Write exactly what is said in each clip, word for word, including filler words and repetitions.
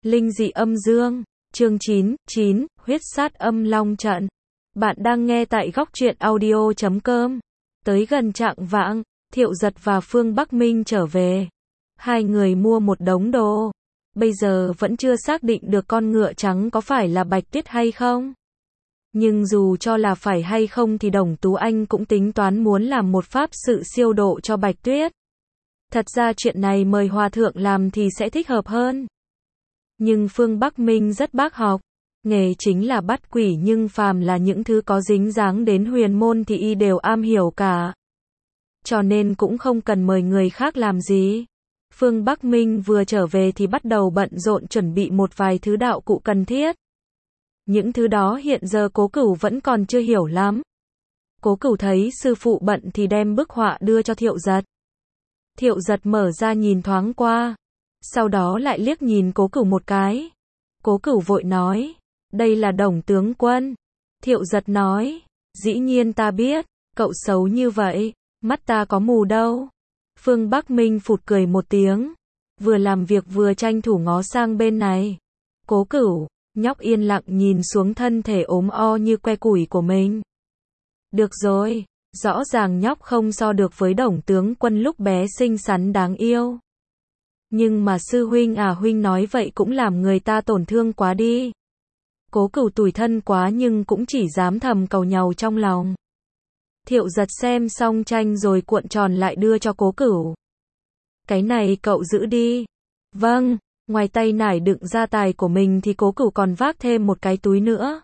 Linh dị âm dương, chương chín, chín, huyết sát âm long trận. Bạn đang nghe tại góc truyện audio chấm com. Tới gần chạng vạng, Thiệu Giật và Phương Bắc Minh trở về. Hai người mua một đống đồ. Bây giờ vẫn chưa xác định được con ngựa trắng có phải là Bạch Tuyết hay không. Nhưng dù cho là phải hay không thì Đồng Tú Anh cũng tính toán muốn làm một pháp sự siêu độ cho Bạch Tuyết. Thật ra chuyện này mời hòa thượng làm thì sẽ thích hợp hơn. Nhưng Phương Bắc Minh rất bác học, nghề chính là bắt quỷ, nhưng phàm là những thứ có dính dáng đến huyền môn thì y đều am hiểu cả. Cho nên cũng không cần mời người khác làm gì. Phương Bắc Minh vừa trở về thì bắt đầu bận rộn chuẩn bị một vài thứ đạo cụ cần thiết. Những thứ đó hiện giờ Cố Cửu vẫn còn chưa hiểu lắm. Cố Cửu thấy sư phụ bận thì đem bức họa đưa cho Thiệu Giật. Thiệu Giật mở ra nhìn thoáng qua, sau đó lại liếc nhìn Cố Cửu một cái. Cố Cửu vội nói, đây là Đồng tướng quân. Thiệu Giật nói, dĩ nhiên ta biết, cậu xấu như vậy, mắt ta có mù đâu. Phương Bắc Minh phụt cười một tiếng, vừa làm việc vừa tranh thủ ngó sang bên này. Cố Cửu, nhóc yên lặng nhìn xuống thân thể ốm o như que củi của mình. Được rồi, rõ ràng nhóc không so được với Đồng tướng quân lúc bé xinh xắn đáng yêu. Nhưng mà sư huynh à, huynh nói vậy cũng làm người ta tổn thương quá đi. Cố Cửu tủi thân quá nhưng cũng chỉ dám thầm cầu nhàu trong lòng. Thiệu Giật xem xong tranh rồi cuộn tròn lại đưa cho Cố Cửu. Cái này cậu giữ đi. Vâng, ngoài tay nải đựng gia tài của mình thì Cố Cửu còn vác thêm một cái túi nữa.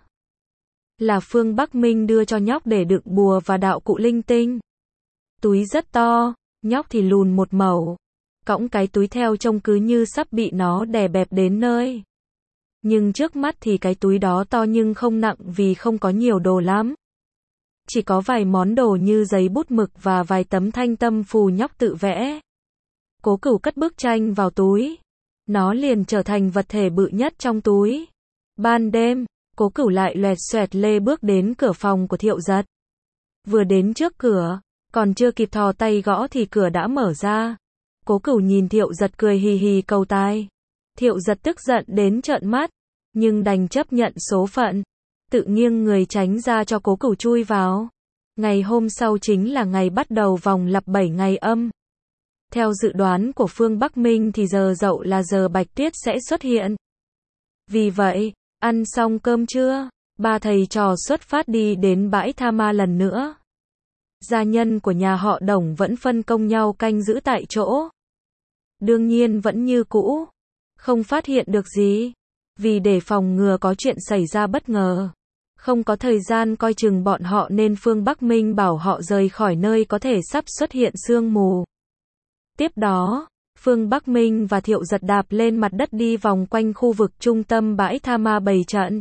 Là Phương Bắc Minh đưa cho nhóc để đựng bùa và đạo cụ linh tinh. Túi rất to, nhóc thì lùn một mẩu. Cõng cái túi theo trông cứ như sắp bị nó đè bẹp đến nơi. Nhưng trước mắt thì cái túi đó to nhưng không nặng vì không có nhiều đồ lắm. Chỉ có vài món đồ như giấy bút mực và vài tấm thanh tâm phù nhóc tự vẽ. Cố Cửu cất bức tranh vào túi. Nó liền trở thành vật thể bự nhất trong túi. Ban đêm, Cố Cửu lại loẹt xoẹt lê bước đến cửa phòng của Thiệu Giật. Vừa đến trước cửa, còn chưa kịp thò tay gõ thì cửa đã mở ra. Cố Cửu nhìn Thiệu Giật cười hì hì cầu tài. Thiệu Giật tức giận đến trợn mắt, nhưng đành chấp nhận số phận, tự nghiêng người tránh ra cho Cố Cửu chui vào. Ngày hôm sau chính là ngày bắt đầu vòng lặp bảy ngày âm. Theo dự đoán của Phương Bắc Minh thì giờ dậu là giờ Bạch Tuyết sẽ xuất hiện. Vì vậy, ăn xong cơm trưa, ba thầy trò xuất phát đi đến bãi Tha Ma lần nữa. Gia nhân của nhà họ Đồng vẫn phân công nhau canh giữ tại chỗ. Đương nhiên vẫn như cũ, không phát hiện được gì, vì để phòng ngừa có chuyện xảy ra bất ngờ. Không có thời gian coi chừng bọn họ nên Phương Bắc Minh bảo họ rời khỏi nơi có thể sắp xuất hiện sương mù. Tiếp đó, Phương Bắc Minh và Thiệu Giật đạp lên mặt đất đi vòng quanh khu vực trung tâm bãi Tha Ma bày trận.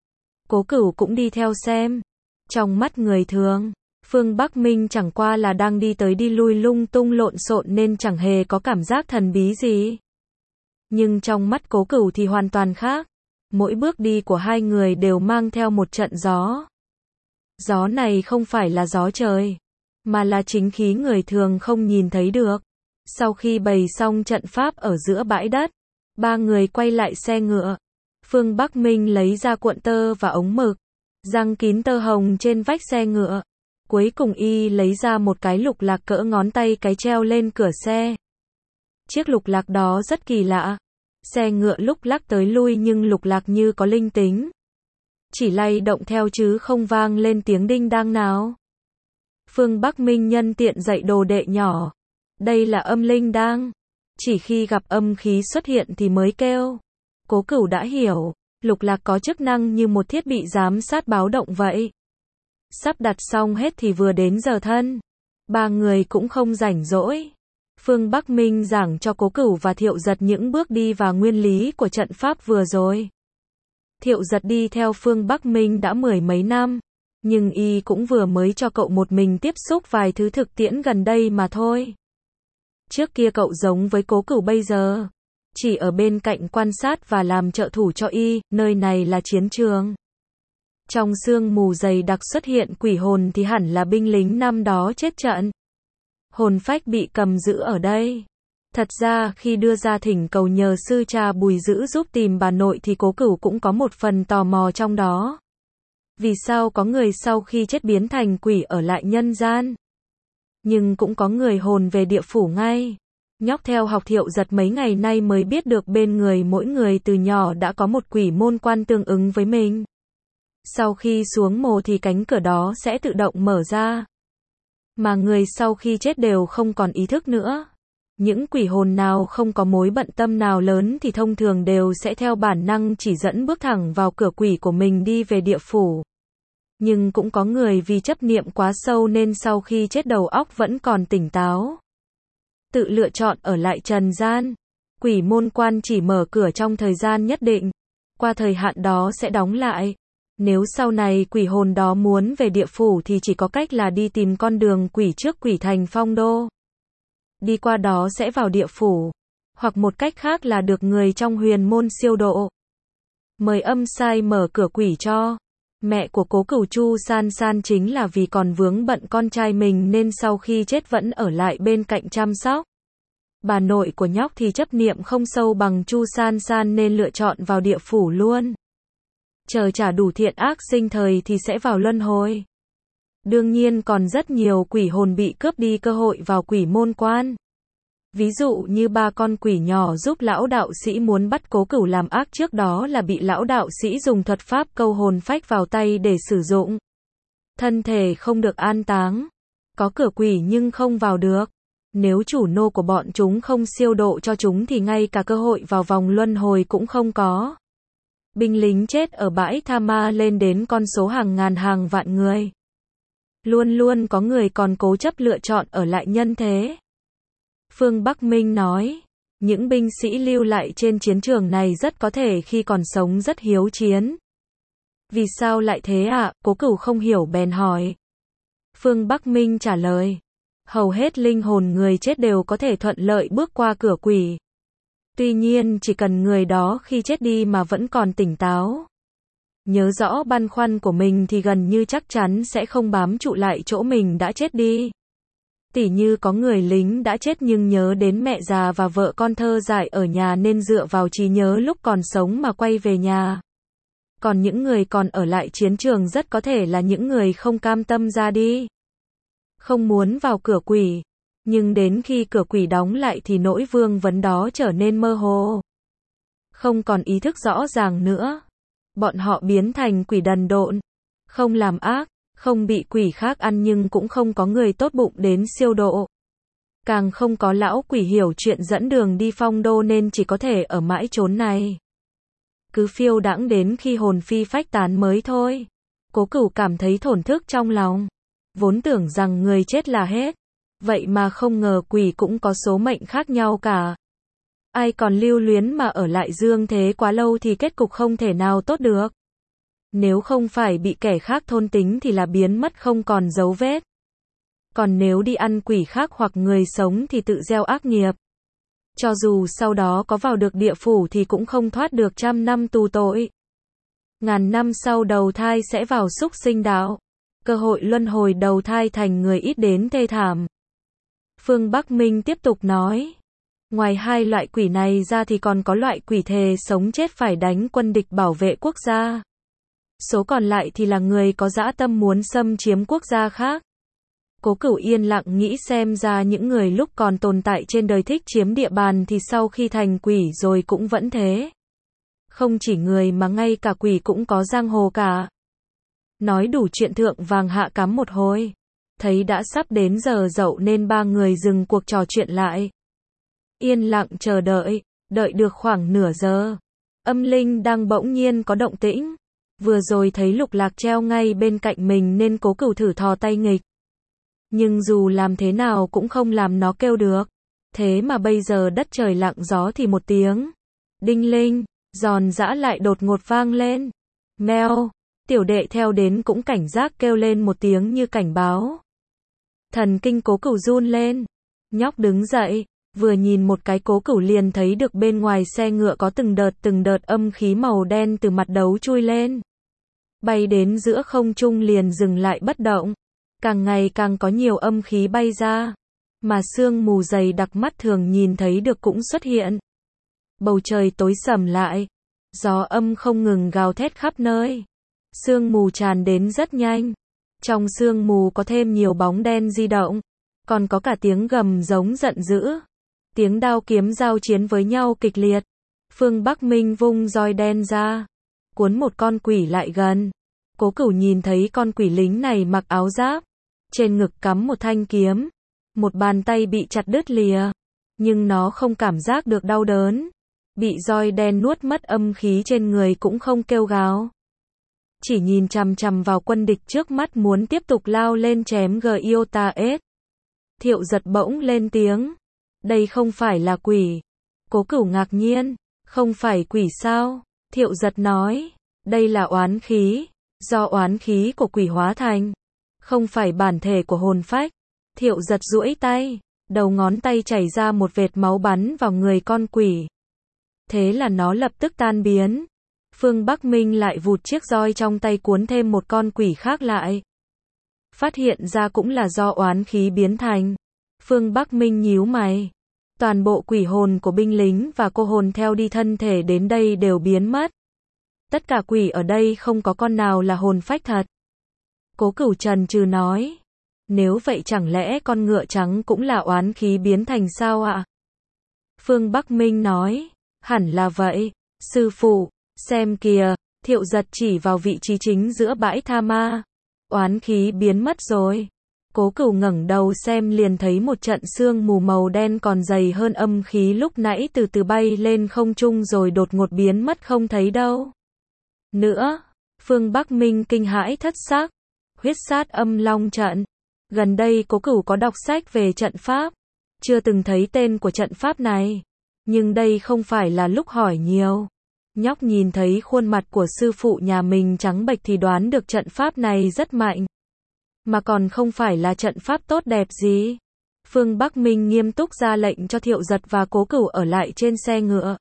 Cố Cửu cũng đi theo xem. Trong mắt người thường, Phương Bắc Minh chẳng qua là đang đi tới đi lui lung tung lộn xộn nên chẳng hề có cảm giác thần bí gì. Nhưng trong mắt Cố Cửu thì hoàn toàn khác. Mỗi bước đi của hai người đều mang theo một trận gió. Gió này không phải là gió trời, mà là chính khí người thường không nhìn thấy được. Sau khi bày xong trận pháp ở giữa bãi đất, ba người quay lại xe ngựa. Phương Bắc Minh lấy ra cuộn tơ và ống mực, giăng kín tơ hồng trên vách xe ngựa. Cuối cùng y lấy ra một cái lục lạc cỡ ngón tay cái treo lên cửa xe. Chiếc lục lạc đó rất kỳ lạ. Xe ngựa lúc lắc tới lui nhưng lục lạc như có linh tính. Chỉ lay động theo chứ không vang lên tiếng đinh đang nào. Phương Bắc Minh nhân tiện dạy đồ đệ nhỏ. Đây là âm linh đang. Chỉ khi gặp âm khí xuất hiện thì mới kêu. Cố Cửu đã hiểu. Lục lạc có chức năng như một thiết bị giám sát báo động vậy. Sắp đặt xong hết thì vừa đến giờ thân. Ba người cũng không rảnh rỗi. Phương Bắc Minh giảng cho Cố Cửu và Thiệu Giật những bước đi và nguyên lý của trận pháp vừa rồi. Thiệu Giật đi theo Phương Bắc Minh đã mười mấy năm, nhưng y cũng vừa mới cho cậu một mình tiếp xúc vài thứ thực tiễn gần đây mà thôi. Trước kia cậu giống với Cố Cửu bây giờ, chỉ ở bên cạnh quan sát và làm trợ thủ cho y, nơi này là chiến trường. Trong sương mù dày đặc xuất hiện quỷ hồn thì hẳn là binh lính năm đó chết trận. Hồn phách bị cầm giữ ở đây. Thật ra khi đưa ra thỉnh cầu nhờ sư cha Bùi Dữ giúp tìm bà nội thì Cố Cửu cũng có một phần tò mò trong đó. Vì sao có người sau khi chết biến thành quỷ ở lại nhân gian? Nhưng cũng có người hồn về địa phủ ngay. Nhóc theo học Thiệu Giật mấy ngày nay mới biết được bên người mỗi người từ nhỏ đã có một quỷ môn quan tương ứng với mình. Sau khi xuống mồ thì cánh cửa đó sẽ tự động mở ra. Mà người sau khi chết đều không còn ý thức nữa. Những quỷ hồn nào không có mối bận tâm nào lớn thì thông thường đều sẽ theo bản năng chỉ dẫn bước thẳng vào cửa quỷ của mình đi về địa phủ. Nhưng cũng có người vì chấp niệm quá sâu nên sau khi chết đầu óc vẫn còn tỉnh táo. Tự lựa chọn ở lại trần gian. Quỷ môn quan chỉ mở cửa trong thời gian nhất định. Qua thời hạn đó sẽ đóng lại. Nếu sau này quỷ hồn đó muốn về địa phủ thì chỉ có cách là đi tìm con đường quỷ trước quỷ thành Phong Đô. Đi qua đó sẽ vào địa phủ. Hoặc một cách khác là được người trong huyền môn siêu độ. Mời âm sai mở cửa quỷ cho. Mẹ của Cố Cửu Chu San San chính là vì còn vướng bận con trai mình nên sau khi chết vẫn ở lại bên cạnh chăm sóc. Bà nội của nhóc thì chấp niệm không sâu bằng Chu San San nên lựa chọn vào địa phủ luôn. Chờ trả đủ thiện ác sinh thời thì sẽ vào luân hồi. Đương nhiên còn rất nhiều quỷ hồn bị cướp đi cơ hội vào quỷ môn quan. Ví dụ như ba con quỷ nhỏ giúp lão đạo sĩ muốn bắt Cố Cửu làm ác trước đó là bị lão đạo sĩ dùng thuật pháp câu hồn phách vào tay để sử dụng. Thân thể không được an táng. Có cửa quỷ nhưng không vào được. Nếu chủ nô của bọn chúng không siêu độ cho chúng thì ngay cả cơ hội vào vòng luân hồi cũng không có. Binh lính chết ở bãi Tha Ma lên đến con số hàng ngàn hàng vạn người. Luôn luôn có người còn cố chấp lựa chọn ở lại nhân thế. Phương Bắc Minh nói, những binh sĩ lưu lại trên chiến trường này rất có thể khi còn sống rất hiếu chiến. Vì sao lại thế ạ? À? Cố Cửu không hiểu bèn hỏi. Phương Bắc Minh trả lời, hầu hết linh hồn người chết đều có thể thuận lợi bước qua cửa quỷ. Tuy nhiên chỉ cần người đó khi chết đi mà vẫn còn tỉnh táo, nhớ rõ băn khoăn của mình thì gần như chắc chắn sẽ không bám trụ lại chỗ mình đã chết đi. Tỉ như có người lính đã chết nhưng nhớ đến mẹ già và vợ con thơ dại ở nhà nên dựa vào trí nhớ lúc còn sống mà quay về nhà. Còn những người còn ở lại chiến trường rất có thể là những người không cam tâm ra đi. Không muốn vào cửa quỷ. Nhưng đến khi cửa quỷ đóng lại thì nỗi vương vấn đó trở nên mơ hồ. Không còn ý thức rõ ràng nữa. Bọn họ biến thành quỷ đần độn. Không làm ác. Không bị quỷ khác ăn nhưng cũng không có người tốt bụng đến siêu độ. Càng không có lão quỷ hiểu chuyện dẫn đường đi Phong Đô nên chỉ có thể ở mãi chốn này. Cứ phiêu đãng đến khi hồn phi phách tán mới thôi. Cố Cửu cảm thấy thổn thức trong lòng. Vốn tưởng rằng người chết là hết. Vậy mà không ngờ quỷ cũng có số mệnh khác nhau cả. Ai còn lưu luyến mà ở lại dương thế quá lâu thì kết cục không thể nào tốt được. Nếu không phải bị kẻ khác thôn tính thì là biến mất không còn dấu vết. Còn nếu đi ăn quỷ khác hoặc người sống thì tự gieo ác nghiệp. Cho dù sau đó có vào được địa phủ thì cũng không thoát được trăm năm tù tội. Ngàn năm sau đầu thai sẽ vào súc sinh đạo. Cơ hội luân hồi đầu thai thành người ít đến thê thảm. Phương Bắc Minh tiếp tục nói. Ngoài hai loại quỷ này ra thì còn có loại quỷ thề sống chết phải đánh quân địch bảo vệ quốc gia. Số còn lại thì là người có dã tâm muốn xâm chiếm quốc gia khác. Cố Cửu yên lặng nghĩ xem ra những người lúc còn tồn tại trên đời thích chiếm địa bàn thì sau khi thành quỷ rồi cũng vẫn thế. Không chỉ người mà ngay cả quỷ cũng có giang hồ cả. Nói đủ chuyện thượng vàng hạ cắm một hồi. Thấy đã sắp đến giờ dậu nên ba người dừng cuộc trò chuyện lại. Yên lặng chờ đợi, đợi được khoảng nửa giờ. Âm linh đang bỗng nhiên có động tĩnh. Vừa rồi thấy Lục Lạc treo ngay bên cạnh mình nên Cố Cửu thử thò tay nghịch. Nhưng dù làm thế nào cũng không làm nó kêu được. Thế mà bây giờ đất trời lặng gió thì một tiếng. Đinh linh, giòn giã lại đột ngột vang lên. Meo, tiểu đệ theo đến cũng cảnh giác kêu lên một tiếng như cảnh báo. Thần kinh Cố Cửu run lên. Nhóc đứng dậy, vừa nhìn một cái Cố Cửu liền thấy được bên ngoài xe ngựa có từng đợt từng đợt âm khí màu đen từ mặt đấu chui lên. Bay đến giữa không trung liền dừng lại bất động. Càng ngày càng có nhiều âm khí bay ra. mà sương mù dày đặc mắt thường nhìn thấy được cũng xuất hiện. Bầu trời tối sầm lại, gió âm không ngừng gào thét khắp nơi. Sương mù tràn đến rất nhanh. Trong sương mù có thêm nhiều bóng đen di động, còn có cả tiếng gầm giống giận dữ. Tiếng đao kiếm giao chiến với nhau kịch liệt. Phương Bắc Minh vung roi đen ra, cuốn một con quỷ lại gần. Cố Cửu nhìn thấy con quỷ lính này mặc áo giáp, trên ngực cắm một thanh kiếm, một bàn tay bị chặt đứt lìa, nhưng nó không cảm giác được đau đớn. Bị roi đen nuốt mất âm khí trên người cũng không kêu gào. Chỉ nhìn chằm chằm vào quân địch trước mắt muốn tiếp tục lao lên chém Giotah. Thiệu Giật bỗng lên tiếng. Đây không phải là quỷ. Cố Cửu ngạc nhiên. Không phải quỷ sao? Thiệu Giật nói. Đây là oán khí. Do oán khí của quỷ hóa thành. Không phải bản thể của hồn phách. Thiệu Giật duỗi tay. Đầu ngón tay chảy ra một vệt máu bắn vào người con quỷ. Thế là nó lập tức tan biến. Phương Bắc Minh lại vụt chiếc roi trong tay cuốn thêm một con quỷ khác lại. Phát hiện ra cũng là do oán khí biến thành. Phương Bắc Minh nhíu mày. Toàn bộ quỷ hồn của binh lính và cô hồn theo đi thân thể đến đây đều biến mất. Tất cả quỷ ở đây không có con nào là hồn phách thật. Cố Cửu chần chừ nói. Nếu vậy chẳng lẽ con ngựa trắng cũng là oán khí biến thành sao ạ? Phương Bắc Minh nói. Hẳn là vậy. Sư phụ, xem kìa. Thiệu Giật chỉ vào vị trí chính giữa bãi tha ma. Oán khí biến mất rồi. Cố Cửu ngẩng đầu xem liền thấy một trận sương mù màu đen còn dày hơn âm khí lúc nãy từ từ bay lên không trung rồi đột ngột biến mất không thấy đâu nữa. Phương Bắc Minh kinh hãi thất sắc. Huyết sát âm long trận. Gần đây Cố Cửu có đọc sách về trận pháp. Chưa từng thấy tên của trận pháp này. Nhưng đây không phải là lúc hỏi nhiều. Nhóc nhìn thấy khuôn mặt của sư phụ nhà mình trắng bệch thì đoán được trận pháp này rất mạnh. Mà còn không phải là trận pháp tốt đẹp gì. Phương Bắc Minh nghiêm túc ra lệnh cho Thiệu Giật và Cố Cửu ở lại trên xe ngựa.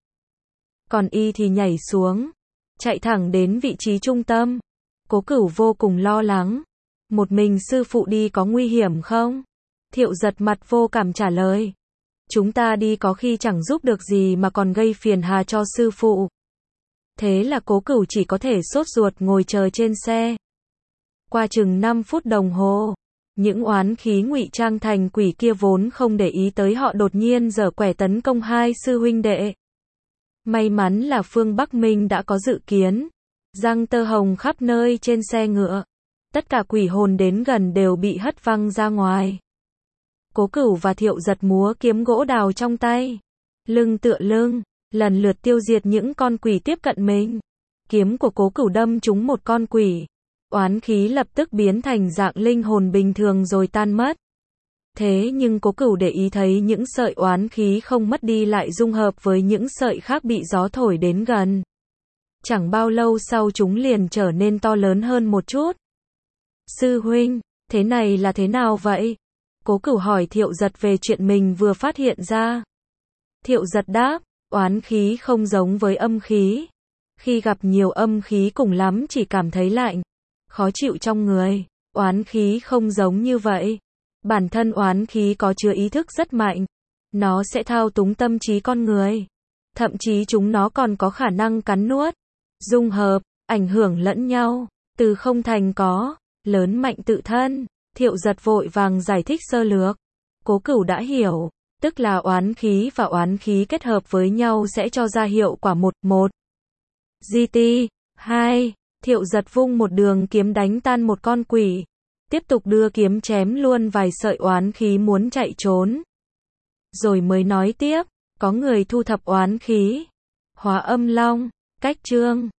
Còn y thì nhảy xuống, chạy thẳng đến vị trí trung tâm. Cố Cửu vô cùng lo lắng. Một mình sư phụ đi có nguy hiểm không? Thiệu Giật mặt vô cảm trả lời. Chúng ta đi có khi chẳng giúp được gì mà còn gây phiền hà cho sư phụ. Thế là Cố Cửu chỉ có thể sốt ruột ngồi chờ trên xe. Qua chừng năm phút đồng hồ, những oán khí ngụy trang thành quỷ kia vốn không để ý tới họ đột nhiên giở quẻ tấn công hai sư huynh đệ. May mắn là Phương Bắc Minh đã có dự kiến. Răng tơ hồng khắp nơi trên xe ngựa. Tất cả quỷ hồn đến gần đều bị hất văng ra ngoài. Cố Cửu và Thiệu Giật múa kiếm gỗ đào trong tay. Lưng tựa lưng, lần lượt tiêu diệt những con quỷ tiếp cận mình. Kiếm của Cố Cửu đâm trúng một con quỷ. Oán khí lập tức biến thành dạng linh hồn bình thường rồi tan mất. Thế nhưng Cố Cửu để ý thấy những sợi oán khí không mất đi lại dung hợp với những sợi khác bị gió thổi đến gần. Chẳng bao lâu sau chúng liền trở nên to lớn hơn một chút. Sư huynh, thế này là thế nào vậy? Cố Cửu hỏi Thiệu Giật về chuyện mình vừa phát hiện ra. Thiệu Giật đáp, oán khí không giống với âm khí. Khi gặp nhiều âm khí cùng lắm chỉ cảm thấy lạnh, khó chịu trong người. Oán khí không giống như vậy. Bản thân oán khí có chứa ý thức rất mạnh. Nó sẽ thao túng tâm trí con người. Thậm chí chúng nó còn có khả năng cắn nuốt, dung hợp, ảnh hưởng lẫn nhau, từ không thành có, lớn mạnh tự thân. Thiệu Giật vội vàng giải thích sơ lược. Cố Cửu đã hiểu, tức là oán khí và oán khí kết hợp với nhau sẽ cho ra hiệu quả một, một. giê tê, hai. Thiệu Giật vung một đường kiếm đánh tan một con quỷ. Tiếp tục đưa kiếm chém luôn vài sợi oán khí muốn chạy trốn. Rồi mới nói tiếp, có người thu thập oán khí. Hóa âm long, cách chương.